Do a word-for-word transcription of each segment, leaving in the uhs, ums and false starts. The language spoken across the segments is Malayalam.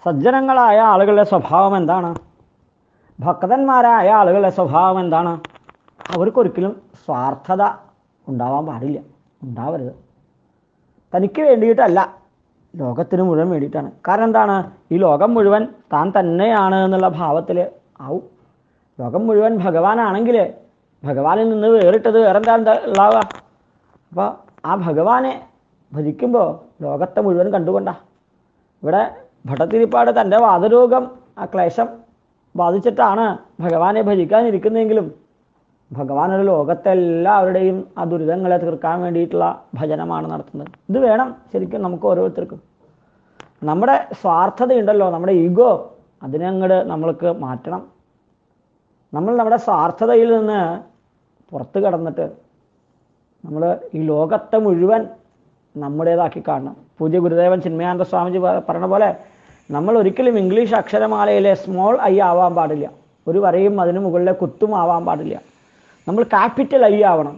സജ്ജനങ്ങളായ ആളുകളുടെ സ്വഭാവം എന്താണ്? ഭക്തന്മാരായ ആളുകളുടെ സ്വഭാവം എന്താണ്? അവർക്കൊരിക്കലും സ്വാർത്ഥത ഉണ്ടാവാൻ പാടില്ല, ഉണ്ടാവരുത്. തനിക്ക് വേണ്ടിയിട്ടല്ല, ലോകത്തിന് മുഴുവൻ വേണ്ടിയിട്ടാണ്. കാരണം എന്താണ്? ഈ ലോകം മുഴുവൻ താൻ തന്നെയാണ് എന്നുള്ള ഭാവത്തിൽ ആവും. ലോകം മുഴുവൻ ഭഗവാനാണെങ്കിൽ ഭഗവാനിൽ നിന്ന് വേറിട്ടത് വേറെന്താ എന്താ ഉണ്ടാവുക? അപ്പോൾ ആ ഭഗവാനെ ഭജിക്കുമ്പോൾ ലോകത്തെ മുഴുവൻ കണ്ടുകൊണ്ടാ. ഇവിടെ ഭട്ടതിരിപ്പാട് തൻ്റെ വാതരോഗം, ആ ക്ലേശം ബാധിച്ചിട്ടാണ് ഭഗവാനെ ഭജിക്കാനിരിക്കുന്നതെങ്കിലും ഭഗവാനൊരു ലോകത്തെ എല്ലാവരുടെയും ആ ദുരിതങ്ങളെ തീർക്കാൻ വേണ്ടിയിട്ടുള്ള ഭജനമാണ് നടത്തുന്നത്. ഇത് വേണം ശരിക്കും നമുക്ക് ഓരോരുത്തർക്കും. നമ്മുടെ സ്വാർത്ഥതയുണ്ടല്ലോ, നമ്മുടെ ഈഗോ, അതിനെ അങ്ങോട്ട് നമ്മൾക്ക് മാറ്റണം. നമ്മൾ നമ്മുടെ സ്വാർത്ഥതയിൽ നിന്ന് പുറത്ത് കടന്നിട്ട് നമ്മൾ ഈ ലോകത്തെ മുഴുവൻ നമ്മുടേതാക്കി കാണണം. പൂജ്യ ഗുരുദേവൻ ചിന്മയാനന്ദ സ്വാമിജി പറഞ്ഞ പോലെ നമ്മൾ ഒരിക്കലും ഇംഗ്ലീഷ് അക്ഷരമാലയിലെ സ്മോൾ ഐ ആവാൻ പാടില്ല, ഒരു വരയും അതിന് മുകളിലെ കുത്തും ആവാൻ പാടില്ല. നമ്മൾ ക്യാപിറ്റൽ ഐ ആവണം,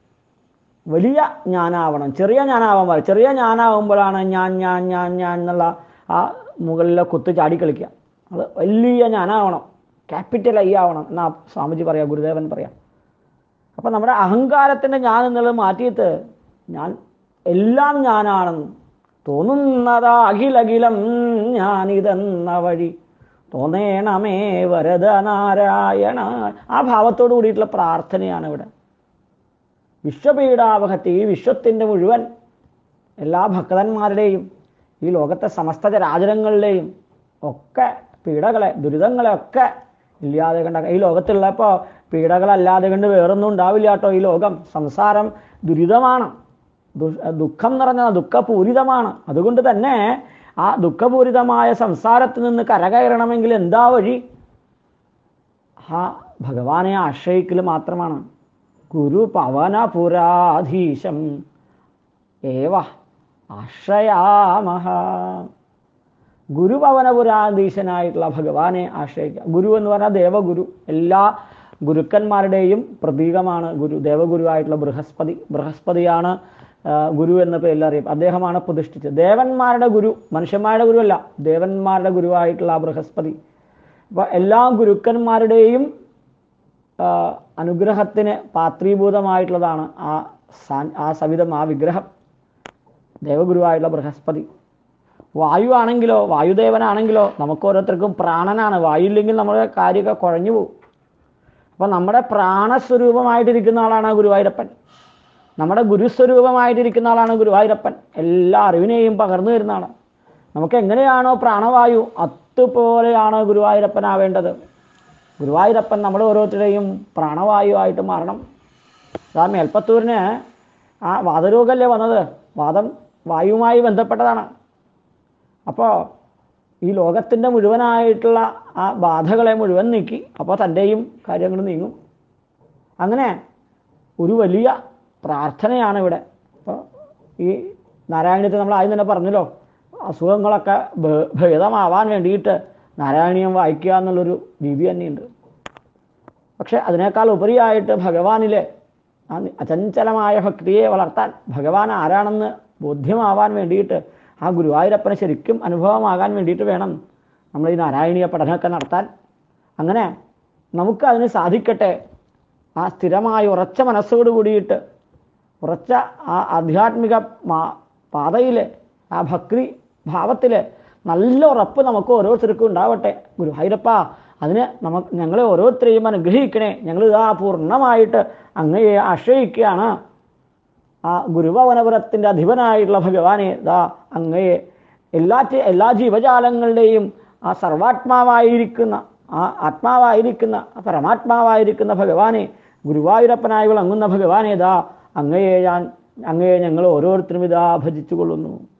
വലിയ ഞാനാവണം. ചെറിയ ഞാനാവാൻ പാടില്ല. ചെറിയ ഞാനാവുമ്പോഴാണ് ഞാൻ ഞാൻ ഞാൻ ഞാൻ എന്നുള്ള ആ മുകളിലെ കുത്ത് ചാടിക്കളിക്കുക. അത് വലിയ ഞാനാവണം, ക്യാപിറ്റൽ ഐ ആവണം എന്നാ സ്വാമിജി പറയാം, ഗുരുദേവൻ പറയാം. അപ്പം നമ്മുടെ അഹങ്കാരത്തിൻ്റെ ഞാൻ എന്നുള്ളത് മാറ്റിയിട്ട് ഞാൻ എല്ലാം ഞാനാണെന്ന് തോന്നുന്നതാ അഖിലഖിലം ഞാനിതെന്ന വഴി തോന്നേണമേ വരദനാരായണ. ആ ഭാവത്തോടു കൂടിയിട്ടുള്ള പ്രാർത്ഥനയാണ് ഇവിടെ. വിശ്വപീഡാവഹത്തി, ഈ വിശ്വത്തിൻ്റെ മുഴുവൻ എല്ലാ ഭക്തന്മാരുടെയും ഈ ലോകത്തെ സമസ്ത ചരാചരങ്ങളുടെയും ഒക്കെ പീഡകളെ, ദുരിതങ്ങളെ ഒക്കെ ഇല്ലാതെ കണ്ട. ഈ ലോകത്തുള്ളപ്പോൾ പീഡകളല്ലാതെ കണ്ട് വേറൊന്നും ഉണ്ടാവില്ല കേട്ടോ. ഈ ലോകം സംസാരം ദുരിതമാണ്, ദുഃഖം നിറഞ്ഞ ദുഃഖപൂരിതമാണ്. അതുകൊണ്ട് തന്നെ ആ ദുഃഖപൂരിതമായ സംസാരത്തിൽ നിന്ന് കരകയറണമെങ്കിൽ എന്താ വഴി? ആ ഭഗവാനെ ആശ്രയിക്കൽ മാത്രമാണ്. ഗുരു പവനപുരാധീശം ഏവ ആശ്രയാമഹ. ഗുരുപവനപുരാധീശനായിട്ടുള്ള ഭഗവാനെ ആശ്രയിക്കുക. ഗുരു എന്ന് പറഞ്ഞാൽ ദേവഗുരു, എല്ലാ ഗുരുക്കന്മാരുടെയും പ്രതീകമാണ് ഗുരു. ദേവഗുരുവായിട്ടുള്ള ബൃഹസ്പതി, ബൃഹസ്പതിയാണ് ഗുരു എന്ന പേരിൽ അറിയും. അദ്ദേഹമാണ് പ്രതിഷ്ഠിച്ചത്. ദേവന്മാരുടെ ഗുരു, മനുഷ്യന്മാരുടെ ഗുരുവല്ല, ദേവന്മാരുടെ ഗുരുവായിട്ടുള്ള ആ ബൃഹസ്പതി. അപ്പോൾ എല്ലാ ഗുരുക്കന്മാരുടെയും അനുഗ്രഹത്തിന് പാത്രീഭൂതമായിട്ടുള്ളതാണ് ആ ആ സവിധം, ആ വിഗ്രഹം, ദേവഗുരുവായിട്ടുള്ള ബൃഹസ്പതി. വായു ആണെങ്കിലോ, വായുദേവനാണെങ്കിലോ നമുക്ക് ഓരോരുത്തർക്കും പ്രാണനാണ്. വായു ഇല്ലെങ്കിൽ നമ്മുടെ കാര്യമൊക്കെ കുഴഞ്ഞു പോകും. അപ്പം നമ്മുടെ പ്രാണസ്വരൂപമായിട്ടിരിക്കുന്ന ആളാണ് ഗുരുവായൂരപ്പൻ. നമ്മുടെ ഗുരുസ്വരൂപമായിട്ടിരിക്കുന്ന ആളാണ് ഗുരുവായൂരപ്പൻ. എല്ലാ അറിവിനെയും പകർന്നു തരുന്നതാണ്. നമുക്ക് എങ്ങനെയാണോ പ്രാണവായു അതുപോലെയാണ് ഗുരുവായൂരപ്പനാവേണ്ടത്. ഗുരുവായൂരപ്പൻ നമ്മുടെ ഓരോരുത്തരുടെയും പ്രാണവായു ആയിട്ട് മാറണം. ആ മേൽപ്പത്തൂരിന് ആ വാതരോഗമല്ലേ വന്നത്, വാദം വായുവുമായി ബന്ധപ്പെട്ടതാണ്. അപ്പോൾ ഈ ലോകത്തിൻ്റെ മുഴുവനായിട്ടുള്ള ആ ബാധകളെ മുഴുവൻ നീക്കി, അപ്പോൾ തൻ്റെയും കാര്യങ്ങൾ നീങ്ങും. അങ്ങനെ ഒരു വലിയ പ്രാർത്ഥനയാണ് ഇവിടെ. അപ്പോൾ ഈ നാരായണീയത്തെ നമ്മൾ ആദ്യം തന്നെ പറഞ്ഞല്ലോ, അസുഖങ്ങളൊക്കെ ഭേദമാവാൻ വേണ്ടിയിട്ട് നാരായണീയം വായിക്കുക എന്നുള്ളൊരു രീതി തന്നെയുണ്ട്. പക്ഷെ അതിനേക്കാൾ ഉപരിയായിട്ട് ഭഗവാനിലെ ആ അചഞ്ചലമായ ഭക്തിയെ വളർത്താൻ, ഭഗവാൻ ആരാണെന്ന് ബോധ്യമാവാൻ വേണ്ടിയിട്ട്, ആ ഗുരുവായൂരപ്പനെ ശരിക്കും അനുഭവമാകാൻ വേണ്ടിയിട്ട് വേണം നമ്മൾ ഈ നാരായണീയ പഠനമൊക്കെ നടത്താൻ. അങ്ങനെ നമുക്ക് അതിന് സാധിക്കട്ടെ. ആ സ്ഥിരമായ ഉറച്ച മനസ്സോട് കൂടിയിട്ട്, ഉറച്ച ആ ആധ്യാത്മിക പാതയിൽ, ആ ഭക്തി ഭാവത്തിൽ നല്ല ഉറപ്പ് നമുക്ക് ഓരോരുത്തർക്കും ഉണ്ടാവട്ടെ. ഗുരുവായൂരപ്പ, അതിന് നമുക്ക് ഞങ്ങളെ ഓരോരുത്തരെയും അനുഗ്രഹിക്കണേ. ഞങ്ങൾ ഇതാ പൂർണ്ണമായിട്ട് അങ്ങയെ ആശ്രയിക്കുകയാണ്. ആ ഗുരുഭവനപുരത്തിൻ്റെ അധിപനായിട്ടുള്ള ഭഗവാനെ, ഇതാ അങ്ങയെ എല്ലാ എല്ലാ ജീവജാലങ്ങളുടെയും ആ സർവാത്മാവായിരിക്കുന്ന, ആ ആത്മാവായിരിക്കുന്ന, പരമാത്മാവായിരിക്കുന്ന ഭഗവാനെ, ഗുരുവായൂരപ്പനായി വിളങ്ങുന്ന ഭഗവാനെ, ഇതാ അങ്ങയെ ഞാൻ അങ്ങയെ ഞങ്ങൾ ഓരോരുത്തരും ഇതാ ഭജിച്ചു കൊള്ളുന്നു.